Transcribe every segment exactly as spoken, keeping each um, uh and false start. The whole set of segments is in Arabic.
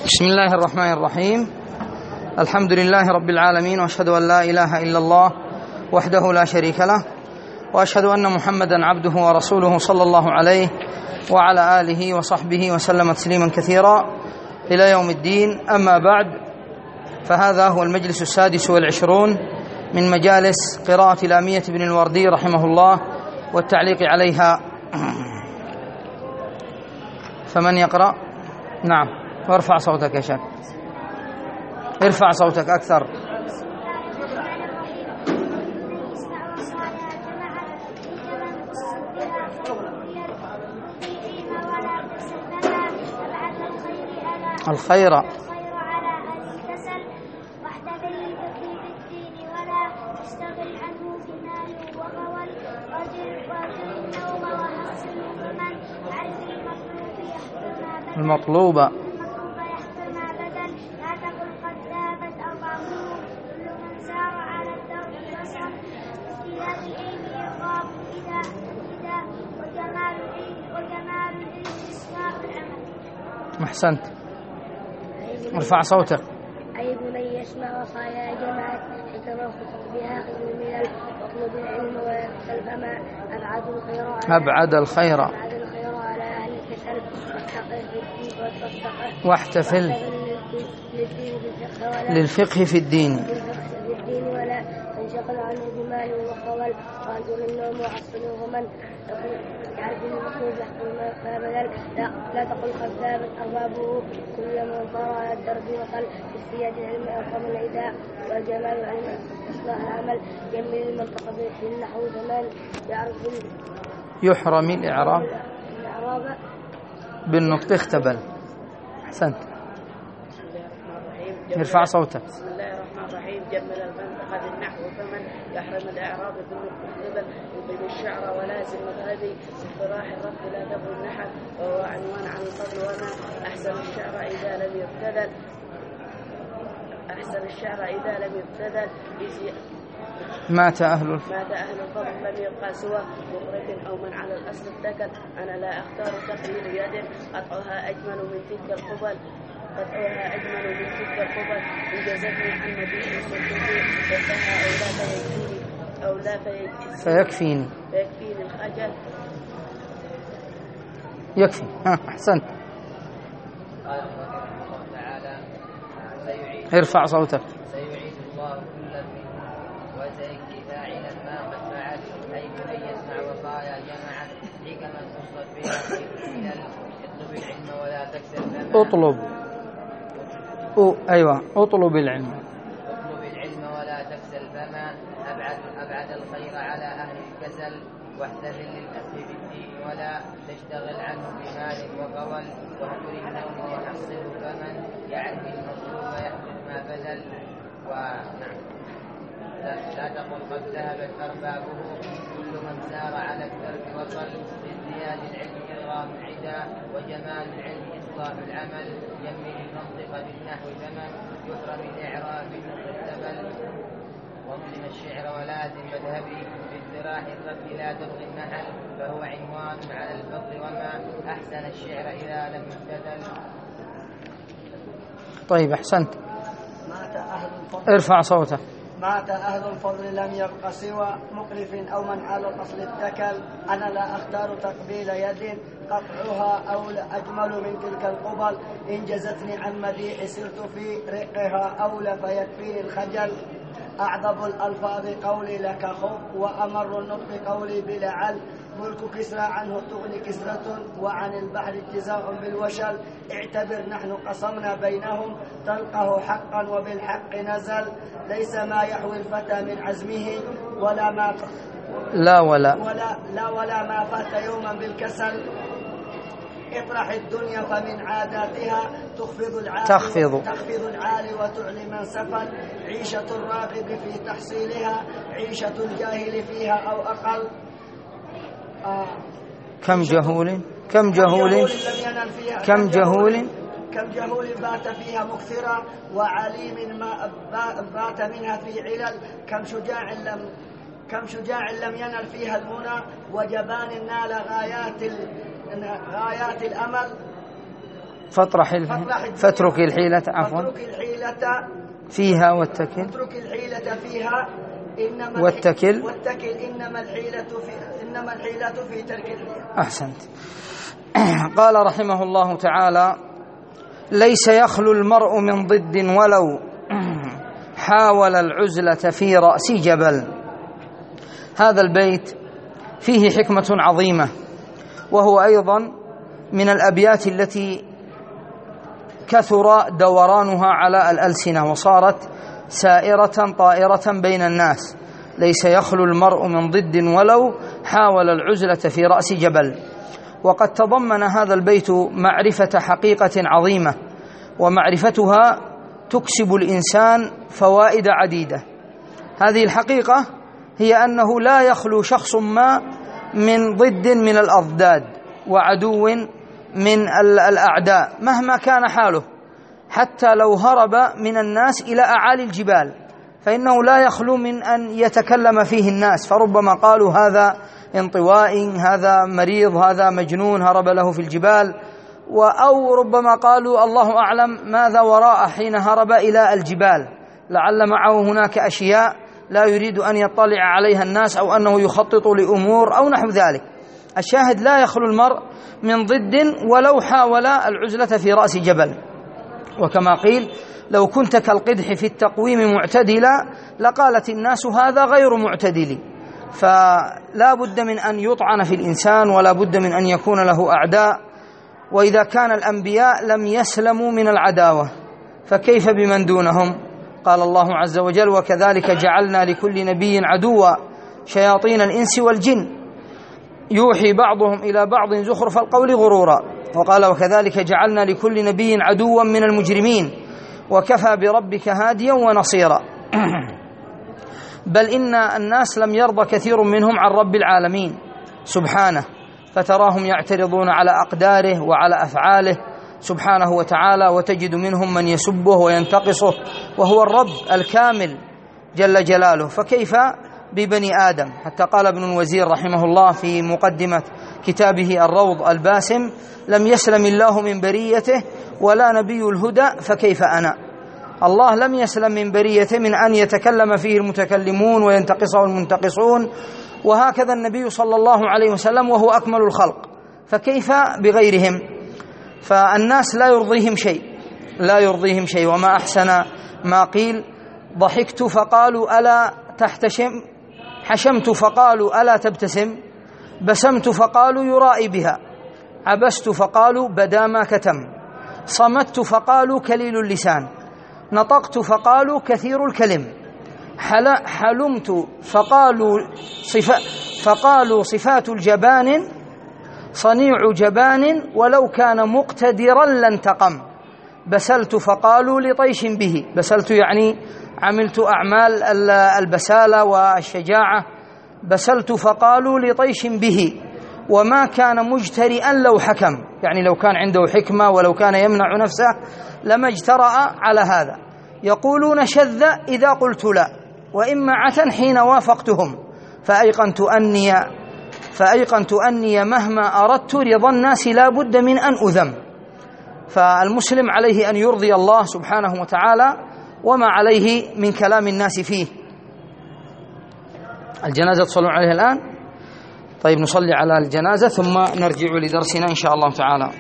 بسم الله الرحمن الرحيم. الحمد لله رب العالمين، وأشهد أن لا إله إلا الله وحده لا شريك له، وأشهد أن محمدا عبده ورسوله صلى الله عليه وعلى آله وصحبه وسلم تسليما كثيرا إلى يوم الدين. أما بعد، فهذا هو المجلس السادس والعشرون من مجالس قراءة لامية بن الوردي رحمه الله والتعليق عليها. فمن يقرأ؟ نعم، وارفع صوتك يا شيخ، ارفع صوتك أكثر. الخير المطلوبة أحسنت، ارفع صوتك. أي بني يسمع وصايا جماعة حكم وخطب بها خذ الملل واطلب العلم ولا تكسل فما أبعد الخير أبعد الخير أبعد الخير على أهل الكسل واحتقر في الدين واستفقه واحتفل للفقه في الدين ولا تنشغل عنه بمال وخول وانظر النوم وحصله من يعرف المطلوب يحكم ما بدل لا, لا تقل قد ذابت أربابه كل من صار على الدرب وقل في السياد العلم أقام الإداء والجمال العلم إصلاح العمل يميل المنطقة في النحو زمان يعرف يحرم الإعراب الإعراب بالنطق اختبل. أحسنت، ارفع صوتك. بسم الله الرحمن الرحيم. جمل المنطقة بالنحو فمن يحرم الإعراب بالنطق اختبل يقيم الشعر ولازم مذهبي اصطلاح الرب لا تبغي النحل وهو عنوان عن الفضل وما أحسن الشعر إذا لم يبتذل أحسن الشعر إذا لم يبتذل مات أهل مات أهل الفضل لم يبقى سوى مغرب أو من على الأصل اتكل. أنا لا أختار تقليل يد قطعها أجمل من تلك القبل قطعها أجمل من تلك القبل إن جزتني عن مدينة صدقي فسها أو لا فيكفيني أو لا فيكفيني فيكفيني الخجل. يكفي. ها أحسنت، ارفع صوتك. سيعيد الله كل منه وسيكفي فاعلا ما قد فعل. أي بني يسمع وصايا جمعت حكما خصت بها من اطلب العلم ولا تكسل. اطلب أو أيوة اطلب العلم اطلب العلم ولا تكسل فما أبعد أبعد الخير على أهل الكسل. واحتفل للفقه بالدين ولا تشتغل عنه بمال وقول واهجر النوم وحصله فمن يعرف المطلوب يحدث ما بذل. ونعم لا, لا تقل قد ذهبت أربابه كل من سار على الدرب وصل. لازدياد العلم إرغام عدا وجمال العلم إصلاح العمل يميل المنطق بالنحو فمن يحرم الإعراب بالنطق اختبل. وانظم الشعر ولازم مذهبي باصطلاح الرب لا تبغي النحل فهو عنوان على الفضل وما أحسن الشعر إذا لم يبتذل. طيب أحسنت، ارفع صوتك. مات أهل الفضل لم يبق سوى مقرف أو من على الأصل اتكل. أنا لا أختار تقبيل يد قطعها أو أجمل من تلك القبل إن جزتني عن مديح سرت في رقها أولى فيكفيني الخجل. أعذب الألفاظ قولي لك خب وأمر النطق قولي بلعل. ملك كسرى عنه تغني كسرة وعن البحر اجتزاء بالوشل. اعتبر نحن قسمنا بينهم تلقه حقا وبالحق نزل. ليس ما يحوي الفتى من عزمه ولا ما لا ولا ولا لا ولا ما فات يوما بالكسل. اطرح الدنيا فمن عاداتها تخفض العالي تخفض تخفض العالي وتعلي من سفل. عيشة الراغب في تحصيلها عيشة الجاهل فيها أو أقل. آه كم جهول كم جهول كم جهول كم جهول بات فيها مكثرا وعليم ما بات منها في علل. كم شجاع لم كم شجاع لم ينل فيها المنى وجبان نال غايات غايات الأمل. فاطرح فاترك الحيلة عفوا فاترك الحيلة فيها واتكل اترك الحيلة فيها إنما واتكل واتكل إنما الحيلة في إنما الحيلة في ترك الحيلة. أحسنت. قال رحمه الله تعالى: ليس يخلو المرء من ضد ولو حاول العزلة في رأس جبل. هذا البيت فيه حكمة عظيمة، وهو أيضا من الأبيات التي كثر دورانها على الألسنة وصارت سائرة طائرة بين الناس. ليس يخلو المرء من ضد ولو حاول العزلة في رأس جبل. وقد تضمن هذا البيت معرفة حقيقة عظيمة، ومعرفتها تكسب الإنسان فوائد عديدة. هذه الحقيقة هي أنه لا يخلو شخص ما من ضد من الأضداد وعدو من الأعداء مهما كان حاله، حتى لو هرب من الناس إلى أعالي الجبال فإنه لا يخلو من أن يتكلم فيه الناس، فربما قالوا هذا انطوائي، هذا مريض، هذا مجنون هرب له في الجبال، أو ربما قالوا الله أعلم ماذا وراء حين هرب إلى الجبال، لعل معه هناك أشياء لا يريد أن يطلع عليها الناس، أو أنه يخطط لأمور أو نحو ذلك. الشاهد لا يخلو المرء من ضد ولو حاول العزلة في رأس جبل. وكما قيل: لو كنت كالقدح في التقويم معتدلا لقالت الناس هذا غير معتدل. فلا بد من أن يطعن في الإنسان، ولا بد من أن يكون له أعداء. وإذا كان الأنبياء لم يسلموا من العداوة فكيف بمن دونهم؟ قال الله عز وجل: وكذلك جعلنا لكل نبي عدوا شياطين الإنس والجن يوحي بعضهم إلى بعض زخرف القول غرورا. وقال: وكذلك جعلنا لكل نبي عدوا من المجرمين وكفى بربك هاديا ونصيرا. بل إن الناس لم يرضى كثير منهم عن رب العالمين سبحانه، فتراهم يعترضون على أقداره وعلى أفعاله سبحانه وتعالى، وتجد منهم من يسبه وينتقصه وهو الرب الكامل جل جلاله، فكيف ببني آدم؟ حتى قال ابن الوزير رحمه الله في مقدمة كتابه الروض الباسم: لم يسلم الله من بريته ولا نبي الهدى فكيف أنا. الله لم يسلم من بريته من أن يتكلم فيه المتكلمون وينتقصه المنتقصون، وهكذا النبي صلى الله عليه وسلم وهو أكمل الخلق، فكيف بغيرهم؟ فالناس لا يرضيهم شيء، لا يرضيهم شيء. وما أحسن ما قيل: ضحكت فقالوا ألا تحتشم، حشمت فقالوا ألا تبتسم، بسمت فقالوا يرائي بها، عبست فقالوا بدا ما كتم، صمت فقالوا كليل اللسان، نطقت فقالوا كثير الكلم، حلمت فقالوا صفا فقالوا صفات الجبان صنيع جبان ولو كان مقتدرا لانتقم، بسلت فقالوا لطيش به، بسلت يعني عملت أعمال البسالة والشجاعة، بسلت فقالوا لطيش به، وما كان مجترئا لو حكم، يعني لو كان عنده حكمة ولو كان يمنع نفسه لما اجترأ على هذا. يقولون شذ إذا قلت لا، وإمعة حين وافقتهم، فأيقنت أني فأيقنت أني مهما أردت رضا الناس لا بد من أن أذم. فالمسلم عليه أن يرضي الله سبحانه وتعالى وما عليه من كلام الناس فيه. الجنازة تصلون عليها الآن؟ طيب نصلي على الجنازة ثم نرجع لدرسنا إن شاء الله تعالى.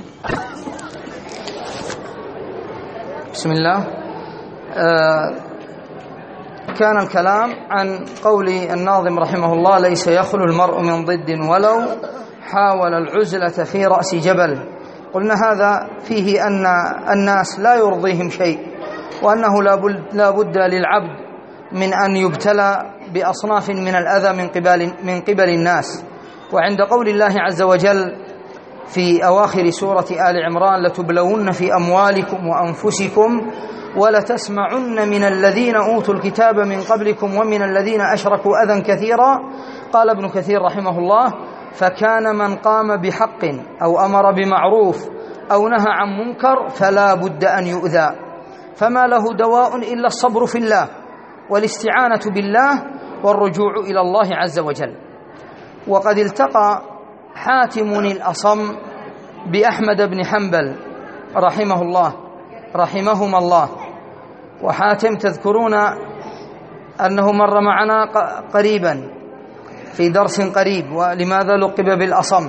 بسم الله. آه كان الكلام عن قول الناظم رحمه الله: ليس يخلو المرء من ضد ولو حاول العزلة في رأس جبل. قلنا هذا فيه أن الناس لا يرضيهم شيء، وأنه لا بد للعبد من أن يبتلى بأصناف من الأذى من قبل, من قبل الناس. وعند قول الله عز وجل في أواخر سورة آل عمران: لتبلون في أموالكم وأنفسكم ولتسمعن من الذين أوتوا الكتاب من قبلكم ومن الذين أشركوا أذى كثيرا. قال ابن كثير رحمه الله: فكان من قام بحق أو أمر بمعروف أو نهى عن منكر فلا بد أن يؤذى، فما له دواء إلا الصبر في الله والاستعانة بالله والرجوع إلى الله عز وجل. وقد التقى حاتم الأصم بأحمد بن حنبل رحمه الله رحمهما الله وحاتم تذكرون أنه مر معنا قريبا في درس قريب، ولماذا لقب بالأصم.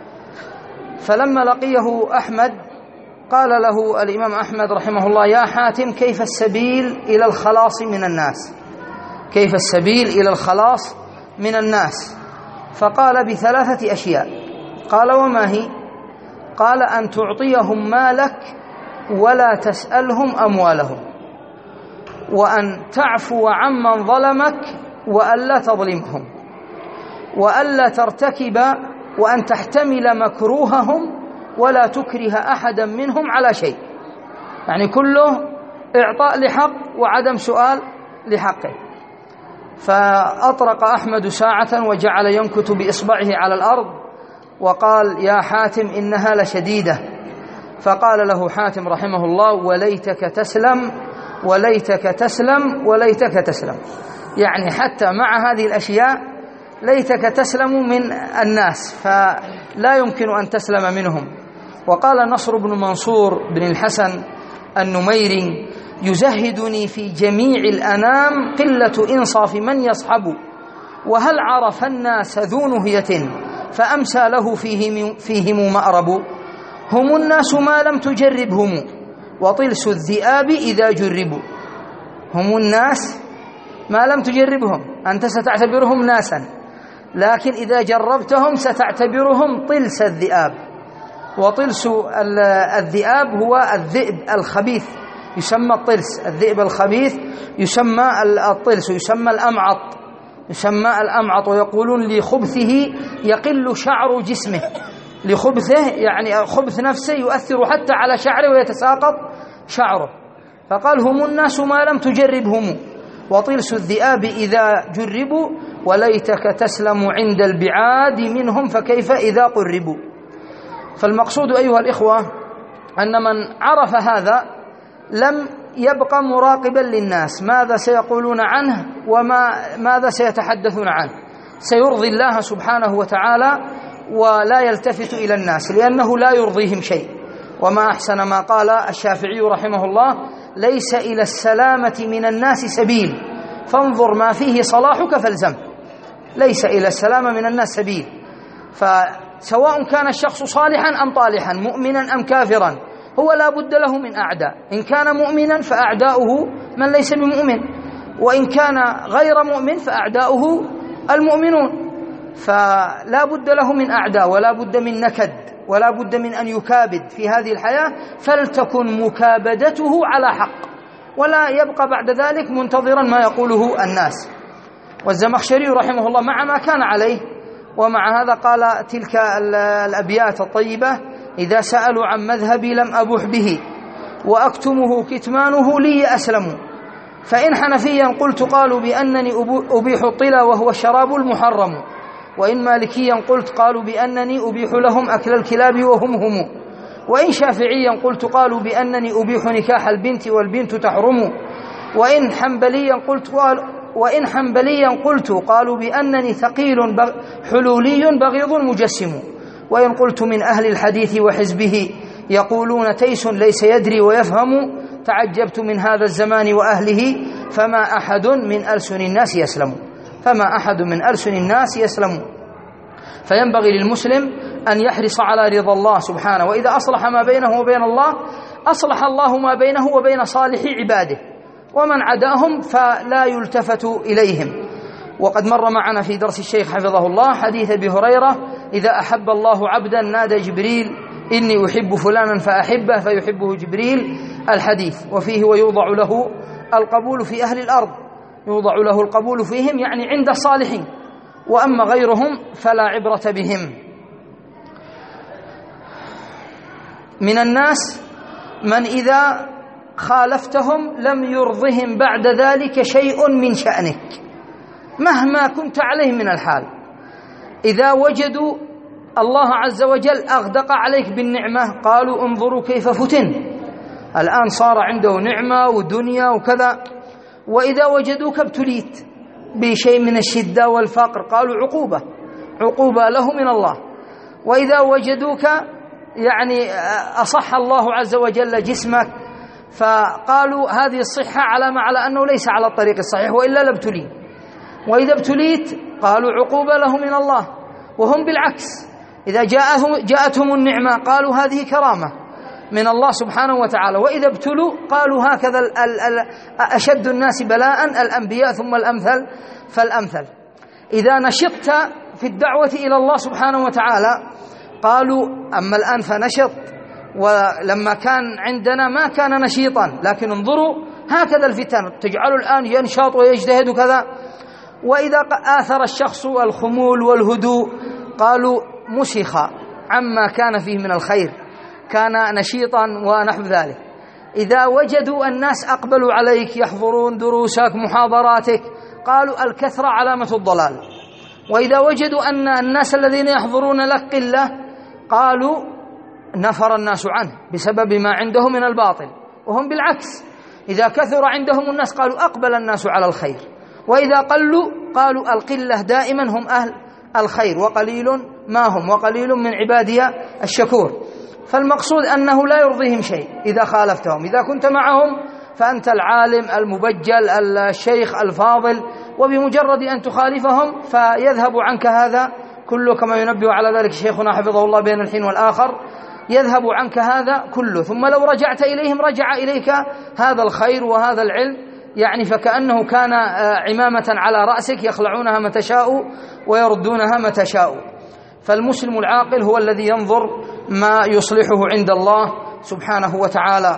فلما لقيه أحمد قال له الإمام أحمد رحمه الله: يا حاتم، كيف السبيل إلى الخلاص من الناس؟ كيف السبيل إلى الخلاص من الناس؟ فقال: بثلاثة أشياء. قال: وما هي؟ قال: أن تعطيهم مالك ولا تسألهم أموالهم، وأن تعفو عمن ظلمك وألا تظلمهم، وألا ترتكب وأن تحتمل مكروههم ولا تكره أحدا منهم على شيء. يعني كله إعطاء لحق وعدم سؤال لحقه. فأطرق أحمد ساعة وجعل ينكت بإصبعه على الأرض وقال: يا حاتم، إنها لشديدة. فقال له حاتم رحمه الله: وليتك تسلم وليتك تسلم وليتك تسلم. يعني حتى مع هذه الأشياء ليتك تسلم من الناس، فلا يمكن أن تسلم منهم. وقال نصر بن منصور بن الحسن النميري: يزهدني في جميع الأنام قلة إنصاف من يصحب، وهل عرف الناس ذو نهية فأمسى له فيهم, فيهم مأرب. هم الناس ما لم تجربهم، وطلس الذئاب إذا جربوا. هم الناس ما لم تجربهم، أنت ستعتبرهم ناسا، لكن إذا جربتهم ستعتبرهم طلس الذئاب. وطلس الذئاب هو الذئب الخبيث، يسمى الطلس. الذئب الخبيث يسمى الطلس، يسمى الأمعط، يسمى الأمعط. ويقولون لخبثه يقل شعر جسمه، لخبثه يعني خبث نفسه يؤثر حتى على شعره ويتساقط شعره. فقال: هم الناس ما لم تجربهم، وطلس الذئاب إذا جربوا، وليتك تسلم عند البعاد منهم فكيف إذا قربوا. فالمقصود أيها الإخوة أن من عرف هذا لم يبقى مراقبا للناس ماذا سيقولون عنه وما ماذا سيتحدثون عنه، سيرضي الله سبحانه وتعالى ولا يلتفت إلى الناس، لأنه لا يرضيهم شيء. وما أحسن ما قال الشافعي رحمه الله: ليس إلى السلامة من الناس سبيل، فانظر ما فيه صلاحك فالزم. ليس إلى السلامة من الناس سبيل، فسواء كان الشخص صالحا أم طالحا، مؤمنا أم كافرا، هو لا بد له من أعداء. إن كان مؤمنا فأعداؤه من ليس بمؤمن، وإن كان غير مؤمن فأعداؤه المؤمنون. فلا بد له من أعداء، ولا بد من نكد، ولا بد من أن يكابد في هذه الحياة، فلتكن مكابدته على حق، ولا يبقى بعد ذلك منتظرا ما يقوله الناس. والزمخشري رحمه الله مع ما كان عليه ومع هذا قال تلك الأبيات الطيبة: إذا سألوا عن مذهبي لم أبح به، وأكتمه كتمانه لي أسلم. فإن حنفيا قلت قالوا بأنني أبيح الطلا وهو الشراب المحرم، وإن مالكيا قلت قالوا بأنني أبيح لهم أكل الكلاب وهم هم، وإن شافعيا قلت قالوا بأنني أبيح نكاح البنت والبنت تحرم، وإن حنبليا قلت قال وإن حنبليا قلت قالوا بأنني ثقيل حلولي بغيض مجسم، وإن قلت من أهل الحديث وحزبه يقولون تيس ليس يدري ويفهم، تعجبت من هذا الزمان وأهله فما أحد من ألسن الناس يسلم. فما أحد من ألسن الناس يسلم. فينبغي للمسلم أن يحرص على رضا الله سبحانه، وإذا أصلح ما بينه وبين الله أصلح الله ما بينه وبين صالح عباده، ومن عداهم فلا يلتفت إليهم. وقد مر معنا في درس الشيخ حفظه الله حديث أبي هريرة: إذا أحب الله عبدا نادى جبريل إني أحب فلانا فأحبه فيحبه جبريل، الحديث. وفيه: ويوضع له القبول في أهل الأرض، يوضع له القبول فيهم يعني عند الصالحين، وأما غيرهم فلا عبرة بهم. من الناس من إذا خالفتهم لم يرضهم بعد ذلك شيء من شأنك مهما كنت عليه من الحال. إذا وجدوا الله عز وجل أغدق عليك بالنعمة قالوا انظروا كيف فتن، الآن صار عنده نعمة ودنيا وكذا. وإذا وجدوك ابتليت بشيء من الشدة والفقر قالوا عقوبة، عقوبة له من الله. وإذا وجدوك يعني أصح الله عز وجل جسمك، فقالوا هذه الصحة علامة على أنه ليس على الطريق الصحيح وإلا لابتلي. وإذا ابتليت قالوا عقوبة له من الله، وهم بالعكس إذا جاءهم جاءتهم النعمة قالوا هذه كرامة من الله سبحانه وتعالى، وإذا ابتلوا قالوا هكذا أشد الناس بلاء الأنبياء ثم الأمثل فالأمثل. إذا نشطت في الدعوة إلى الله سبحانه وتعالى قالوا أما الآن فنشط، ولما كان عندنا ما كان نشيطا، لكن انظروا هكذا الفتن تجعل الآن ينشط ويجتهد كذا. وإذا آثر الشخص الخمول والهدوء قالوا مسخ عما كان فيه من الخير، كان نشيطا ونحو ذلك. إذا وجدوا الناس أقبلوا عليك يحضرون دروسك محاضراتك قالوا الكثرة علامة الضلال. وإذا وجدوا أن الناس الذين يحضرون لك قلة قالوا نفر الناس عنه بسبب ما عنده من الباطل، وهم بالعكس إذا كثر عندهم الناس قالوا أقبل الناس على الخير، وإذا قلوا قالوا القلة دائما هم أهل الخير وقليل ما هم وقليل من عبادي الشكور. فالمقصود أنه لا يرضيهم شيء إذا خالفتهم، إذا كنت معهم فأنت العالم المبجل الشيخ الفاضل، وبمجرد أن تخالفهم فيذهب عنك هذا كله، كما ينبه على ذلك شيخنا حفظه الله بين الحين والآخر، يذهب عنك هذا كله، ثم لو رجعت إليهم رجع إليك هذا الخير وهذا العلم، يعني فكأنه كان عمامة على رأسك يخلعونها متى شاءوا ويردونها متى شاءوا. فالمسلم العاقل هو الذي ينظر ما يصلحه عند الله سبحانه وتعالى.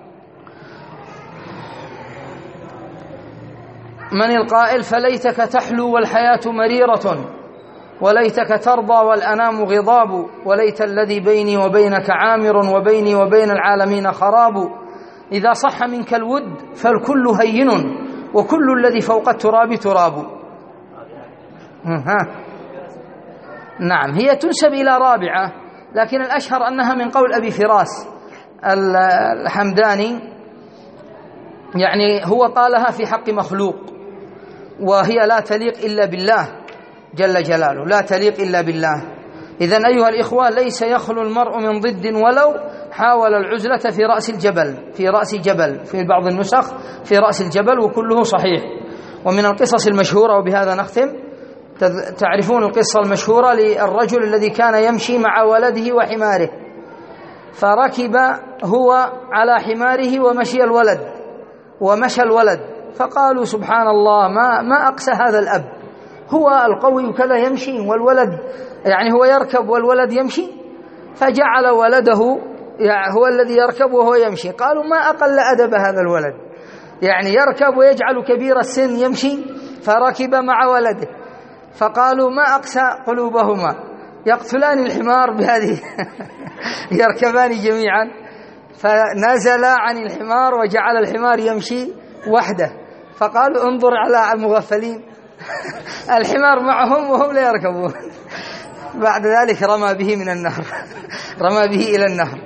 من القائل فليتك تحلو والحياة مريرة، وليتك ترضى والأنام غضاب، وليت الذي بيني وبينك عامر وبيني وبين العالمين خراب. إذا صح منك الود فالكل هين، وكل الذي فوق التراب تراب. ها. نعم، هي تنسب إلى رابعة، لكن الأشهر أنها من قول أبي فراس الحمداني، يعني هو قالها في حق مخلوق، وهي لا تليق إلا بالله جل جلاله، لا تليق إلا بالله. إذن أيها الإخوة ليس يخلو المرء من ضد ولو حاول العزلة في رأس الجبل، في رأس جبل، في بعض النسخ في رأس الجبل، وكله صحيح. ومن القصص المشهورة، وبهذا نختم، تعرفون القصة المشهورة للرجل الذي كان يمشي مع ولده وحماره، فركب هو على حماره ومشي الولد ومشى الولد، فقالوا سبحان الله ما ما أقسى هذا الأب، هو القوي كذا يمشي والولد يعني هو يركب والولد يمشي، فجعل ولده يعني هو الذي يركب وهو يمشي. قالوا ما أقل أدب هذا الولد، يعني يركب ويجعل كبير السن يمشي، فركب مع ولده. فقالوا ما أقسى قلوبهما، يقتلان الحمار بهذه يركبان جميعا. فنزل عن الحمار وجعل الحمار يمشي وحده، فقالوا انظر على المغفلين الحمار معهم وهم لا يركبون. بعد ذلك رمى به من النهر رمى به إلى النهر.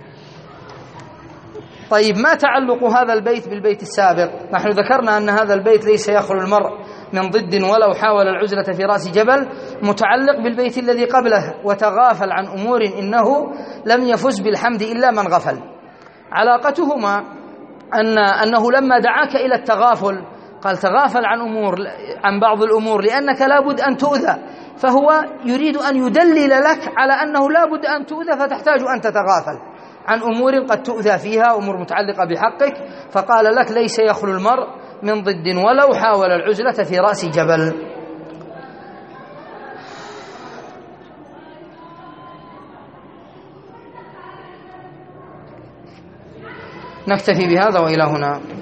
طيب، ما تعلق هذا البيت بالبيت السابق؟ نحن ذكرنا أن هذا البيت ليس يخلو المرء من ضد ولو حاول العزلة في رأس جبل، متعلق بالبيت الذي قبله، وتغافل عن أمور إنه لم يفز بالحمد إلا من غفل. علاقتهما أن أنه لما دعاك إلى التغافل قال تغافل عن أمور، عن بعض الأمور، لأنك لابد أن تؤذى، فهو يريد أن يدلل لك على أنه لابد أن تؤذى، فتحتاج أن تتغافل عن أمور قد تؤذى فيها، أمور متعلقة بحقك. فقال لك ليس يخلو المرء من ضد ولو حاول العزلة في رأس جبل. نكتفي بهذا وإلى هنا.